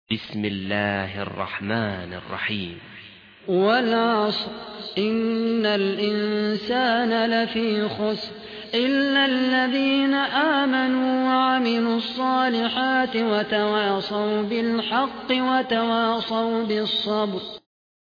بسم الله الرحمن الرحيم. والعصر إن الإنسان لفي خسر إلا الذين آمنوا وعملوا الصالحات وتواصوا بالحق وتواصوا بالصبر.